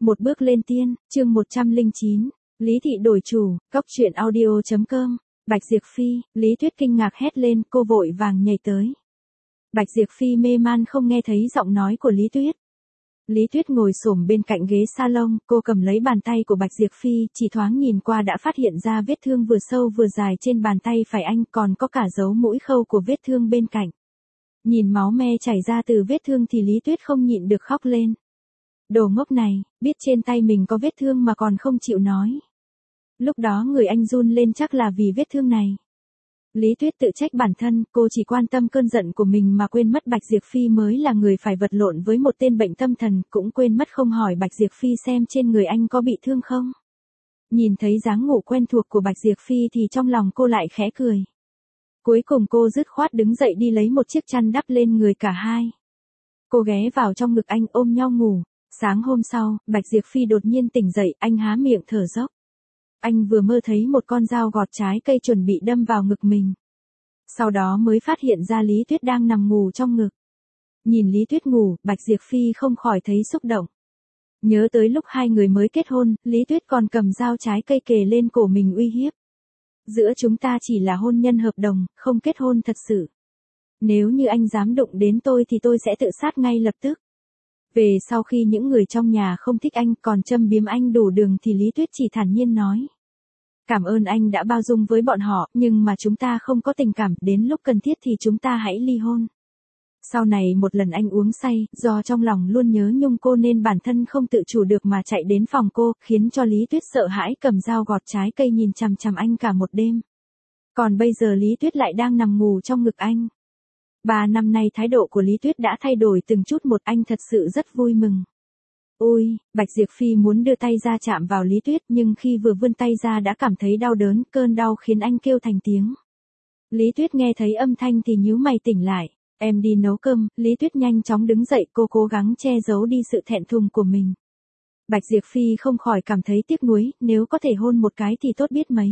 Một bước lên tiên, chương 109, Lý Thị đổi chủ, Cóc truyện audio.com, Bạch Diệp Phi, Lý Tuyết kinh ngạc hét lên, cô vội vàng nhảy tới. Bạch Diệp Phi mê man không nghe thấy giọng nói của Lý Tuyết. Lý Tuyết ngồi xổm bên cạnh ghế salon, cô cầm lấy bàn tay của Bạch Diệp Phi, chỉ thoáng nhìn qua đã phát hiện ra vết thương vừa sâu vừa dài trên bàn tay phải anh, còn có cả dấu mũi khâu của vết thương bên cạnh. Nhìn máu me chảy ra từ vết thương thì Lý Tuyết không nhịn được khóc lên. Đồ ngốc này, biết trên tay mình có vết thương mà còn không chịu nói. Lúc đó người anh run lên chắc là vì vết thương này. Lý Tuyết tự trách bản thân, cô chỉ quan tâm cơn giận của mình mà quên mất Bạch Diệp Phi mới là người phải vật lộn với một tên bệnh tâm thần, cũng quên mất không hỏi Bạch Diệp Phi xem trên người anh có bị thương không. Nhìn thấy dáng ngủ quen thuộc của Bạch Diệp Phi thì trong lòng cô lại khẽ cười. Cuối cùng cô dứt khoát đứng dậy đi lấy một chiếc chăn đắp lên người cả hai. Cô ghé vào trong ngực anh ôm nhau ngủ. Sáng hôm sau, Bạch Diệp Phi đột nhiên tỉnh dậy, anh há miệng thở dốc. Anh vừa mơ thấy một con dao gọt trái cây chuẩn bị đâm vào ngực mình. Sau đó mới phát hiện ra Lý Tuyết đang nằm ngủ trong ngực. Nhìn Lý Tuyết ngủ, Bạch Diệp Phi không khỏi thấy xúc động. Nhớ tới lúc hai người mới kết hôn, Lý Tuyết còn cầm dao trái cây kề lên cổ mình uy hiếp. Giữa chúng ta chỉ là hôn nhân hợp đồng, không kết hôn thật sự. Nếu như anh dám đụng đến tôi thì tôi sẽ tự sát ngay lập tức. Về sau khi những người trong nhà không thích anh còn châm biếm anh đủ đường thì Lý Tuyết chỉ thản nhiên nói. Cảm ơn anh đã bao dung với bọn họ, nhưng mà chúng ta không có tình cảm, đến lúc cần thiết thì chúng ta hãy ly hôn. Sau này một lần anh uống say, do trong lòng luôn nhớ nhung cô nên bản thân không tự chủ được mà chạy đến phòng cô, khiến cho Lý Tuyết sợ hãi cầm dao gọt trái cây nhìn chằm chằm anh cả một đêm. Còn bây giờ Lý Tuyết lại đang nằm ngủ trong ngực anh. 3 năm nay thái độ của Lý Tuyết đã thay đổi từng chút một, anh thật sự rất vui mừng. Ôi, Bạch Diệp Phi muốn đưa tay ra chạm vào Lý Tuyết nhưng khi vừa vươn tay ra đã cảm thấy đau đớn, cơn đau khiến anh kêu thành tiếng. Lý Tuyết nghe thấy âm thanh thì nhíu mày tỉnh lại, em đi nấu cơm, Lý Tuyết nhanh chóng đứng dậy, cô cố gắng che giấu đi sự thẹn thùng của mình. Bạch Diệp Phi không khỏi cảm thấy tiếc nuối, nếu có thể hôn một cái thì tốt biết mấy.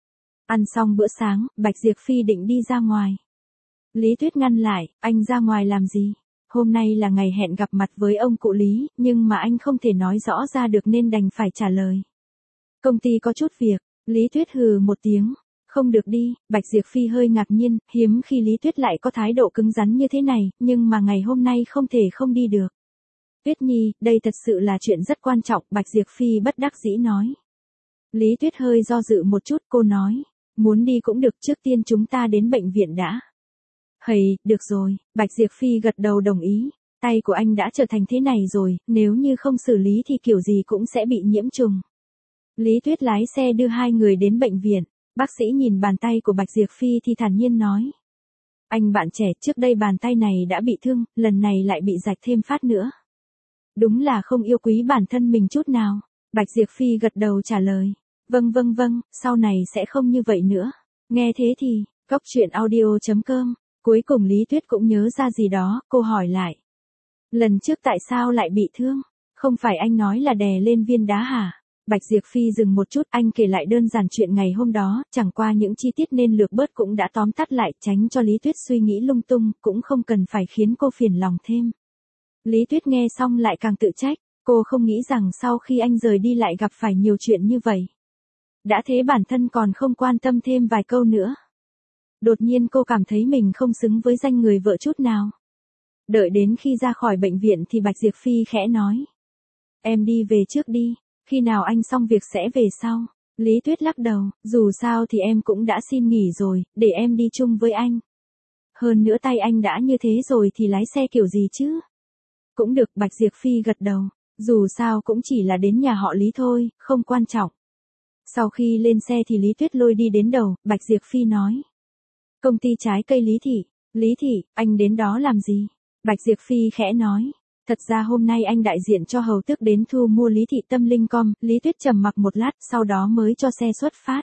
Ăn xong bữa sáng, Bạch Diệp Phi định đi ra ngoài. Lý Tuyết ngăn lại, anh ra ngoài làm gì? Hôm nay là ngày hẹn gặp mặt với ông cụ Lý, nhưng mà anh không thể nói rõ ra được nên đành phải trả lời. Công ty có chút việc, Lý Tuyết hừ một tiếng. Không được đi, Bạch Diệp Phi hơi ngạc nhiên, hiếm khi Lý Tuyết lại có thái độ cứng rắn như thế này, nhưng mà ngày hôm nay không thể không đi được. Tuyết Nhi, đây thật sự là chuyện rất quan trọng, Bạch Diệp Phi bất đắc dĩ nói. Lý Tuyết hơi do dự một chút, cô nói, muốn đi cũng được, trước tiên chúng ta đến bệnh viện đã. Hầy, được rồi, Bạch Diệp Phi gật đầu đồng ý, tay của anh đã trở thành thế này rồi, nếu như không xử lý thì kiểu gì cũng sẽ bị nhiễm trùng. Lý Tuyết lái xe đưa hai người đến bệnh viện, bác sĩ nhìn bàn tay của Bạch Diệp Phi thì thản nhiên nói. Anh bạn trẻ, trước đây bàn tay này đã bị thương, lần này lại bị rạch thêm phát nữa. Đúng là không yêu quý bản thân mình chút nào, Bạch Diệp Phi gật đầu trả lời. Vâng, sau này sẽ không như vậy nữa. Nghe thế thì, Cóc truyện audio.com. Cuối cùng Lý Tuyết cũng nhớ ra gì đó, cô hỏi lại. Lần trước tại sao lại bị thương? Không phải anh nói là đè lên viên đá hả? Bạch Diệp Phi dừng một chút, anh kể lại đơn giản chuyện ngày hôm đó, chẳng qua những chi tiết nên lược bớt cũng đã tóm tắt lại, tránh cho Lý Tuyết suy nghĩ lung tung, cũng không cần phải khiến cô phiền lòng thêm. Lý Tuyết nghe xong lại càng tự trách, cô không nghĩ rằng sau khi anh rời đi lại gặp phải nhiều chuyện như vậy. Đã thế bản thân còn không quan tâm thêm vài câu nữa. Đột nhiên cô cảm thấy mình không xứng với danh người vợ chút nào. Đợi đến khi ra khỏi bệnh viện thì Bạch Diệp Phi khẽ nói. Em đi về trước đi, khi nào anh xong việc sẽ về sau. Lý Tuyết lắc đầu, dù sao thì em cũng đã xin nghỉ rồi, để em đi chung với anh. Hơn nữa tay anh đã như thế rồi thì lái xe kiểu gì chứ? Cũng được, Bạch Diệp Phi gật đầu, dù sao cũng chỉ là đến nhà họ Lý thôi, không quan trọng. Sau khi lên xe thì Lý Tuyết lôi đi đến đầu, Bạch Diệp Phi nói. Công ty trái cây Lý Thị, anh đến đó làm gì? Bạch Diệp Phi khẽ nói. Thật ra hôm nay anh đại diện cho hầu tước đến thu mua Lý Thị Tâm Linh Com, Lý Tuyết trầm mặc một lát sau đó mới cho xe xuất phát.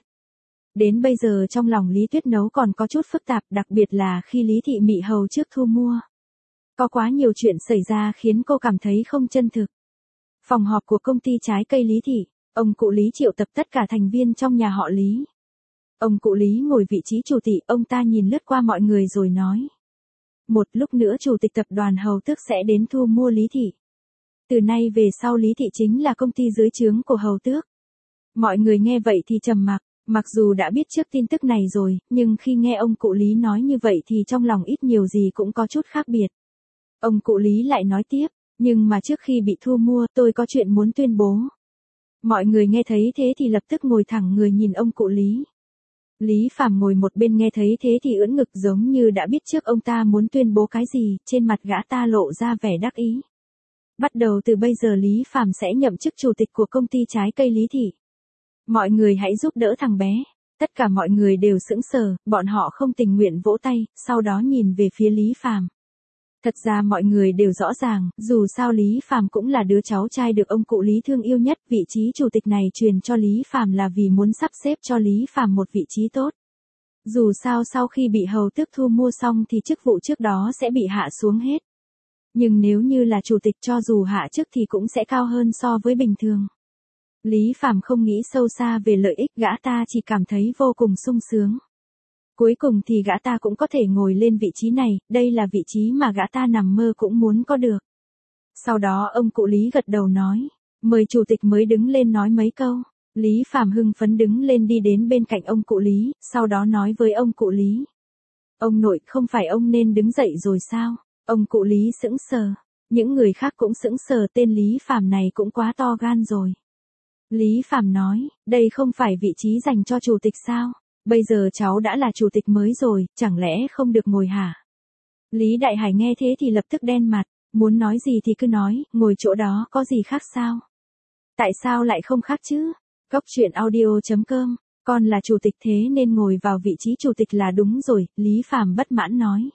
Đến bây giờ trong lòng Lý Tuyết nấu còn có chút phức tạp, đặc biệt là khi Lý Thị mị hầu trước thu mua. Có quá nhiều chuyện xảy ra khiến cô cảm thấy không chân thực. Phòng họp của công ty trái cây Lý Thị, ông cụ Lý triệu tập tất cả thành viên trong nhà họ Lý. Ông cụ Lý ngồi vị trí chủ tịch, ông ta nhìn lướt qua mọi người rồi nói. Một lúc nữa chủ tịch tập đoàn hầu tước sẽ đến thu mua Lý Thị. Từ nay về sau Lý Thị chính là công ty dưới trướng của hầu tước. Mọi người nghe vậy thì trầm mặc, mặc dù đã biết trước tin tức này rồi, nhưng khi nghe ông cụ Lý nói như vậy thì trong lòng ít nhiều gì cũng có chút khác biệt. Ông cụ Lý lại nói tiếp, nhưng mà trước khi bị thu mua tôi có chuyện muốn tuyên bố. Mọi người nghe thấy thế thì lập tức ngồi thẳng người nhìn ông cụ Lý. Lý Phàm ngồi một bên nghe thấy thế thì ưỡn ngực giống như đã biết trước ông ta muốn tuyên bố cái gì, trên mặt gã ta lộ ra vẻ đắc ý. Bắt đầu từ bây giờ Lý Phàm sẽ nhậm chức chủ tịch của công ty trái cây Lý Thị. Mọi người hãy giúp đỡ thằng bé. Tất cả mọi người đều sững sờ, bọn họ không tình nguyện vỗ tay, sau đó nhìn về phía Lý Phàm. Thật ra mọi người đều rõ ràng, dù sao Lý Phàm cũng là đứa cháu trai được ông cụ Lý thương yêu nhất, vị trí chủ tịch này truyền cho Lý Phàm là vì muốn sắp xếp cho Lý Phàm một vị trí tốt. Dù sao sau khi bị hầu tước thu mua xong thì chức vụ trước đó sẽ bị hạ xuống hết. Nhưng nếu như là chủ tịch cho dù hạ chức thì cũng sẽ cao hơn so với bình thường. Lý Phàm không nghĩ sâu xa về lợi ích, gã ta chỉ cảm thấy vô cùng sung sướng. Cuối cùng thì gã ta cũng có thể ngồi lên vị trí này, đây là vị trí mà gã ta nằm mơ cũng muốn có được. Sau đó ông cụ Lý gật đầu nói, mời chủ tịch mới đứng lên nói mấy câu. Lý Phàm hưng phấn đứng lên đi đến bên cạnh ông cụ Lý, sau đó nói với ông cụ Lý. Ông nội, không phải ông nên đứng dậy rồi sao? Ông cụ Lý sững sờ. Những người khác cũng sững sờ, tên Lý Phàm này cũng quá to gan rồi. Lý Phàm nói, đây không phải vị trí dành cho chủ tịch sao? Bây giờ cháu đã là chủ tịch mới rồi, chẳng lẽ không được ngồi hả? Lý Đại Hải nghe thế thì lập tức đen mặt, muốn nói gì thì cứ nói, ngồi chỗ đó có gì khác sao? Tại sao lại không khác chứ? Cốc truyện audio.com, con là chủ tịch thế nên ngồi vào vị trí chủ tịch là đúng rồi, Lý Phàm bất mãn nói.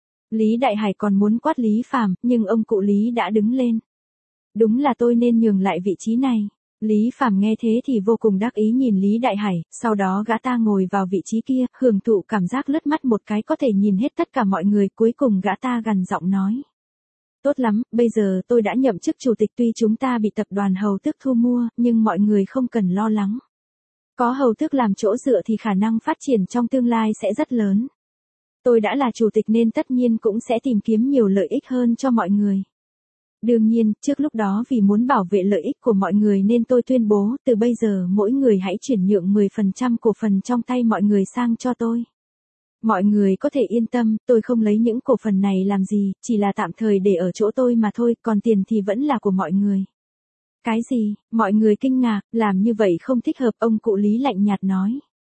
Lý Đại Hải còn muốn quát Lý Phàm, nhưng ông cụ Lý đã đứng lên. Đúng là tôi nên nhường lại vị trí này. Lý Phàm nghe thế thì vô cùng đắc ý nhìn Lý Đại Hải, sau đó gã ta ngồi vào vị trí kia, hưởng thụ cảm giác lướt mắt một cái có thể nhìn hết tất cả mọi người, cuối cùng gã ta gằn giọng nói. Tốt lắm, bây giờ tôi đã nhậm chức chủ tịch, tuy chúng ta bị tập đoàn hầu tước thu mua, nhưng mọi người không cần lo lắng. Có hầu tước làm chỗ dựa thì khả năng phát triển trong tương lai sẽ rất lớn. Tôi đã là chủ tịch nên tất nhiên cũng sẽ tìm kiếm nhiều lợi ích hơn cho mọi người. Đương nhiên, trước lúc đó vì muốn bảo vệ lợi ích của mọi người nên tôi tuyên bố, từ bây giờ mỗi người hãy chuyển nhượng 10% cổ phần trong tay mọi người sang cho tôi. Mọi người có thể yên tâm, tôi không lấy những cổ phần này làm gì, chỉ là tạm thời để ở chỗ tôi mà thôi, còn tiền thì vẫn là của mọi người. Cái gì? Mọi người kinh ngạc, làm như vậy không thích hợp, ông cụ Lý lạnh nhạt nói.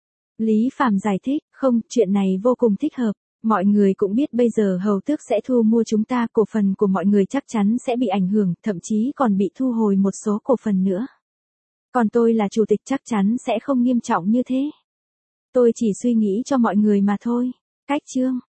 Lý Phàm giải thích, không, chuyện này vô cùng thích hợp. Mọi người cũng biết bây giờ hầu tước sẽ thu mua chúng ta, cổ phần của mọi người chắc chắn sẽ bị ảnh hưởng, thậm chí còn bị thu hồi một số cổ phần nữa. Còn tôi là chủ tịch chắc chắn sẽ không nghiêm trọng như thế. Tôi chỉ suy nghĩ cho mọi người mà thôi. Cách chương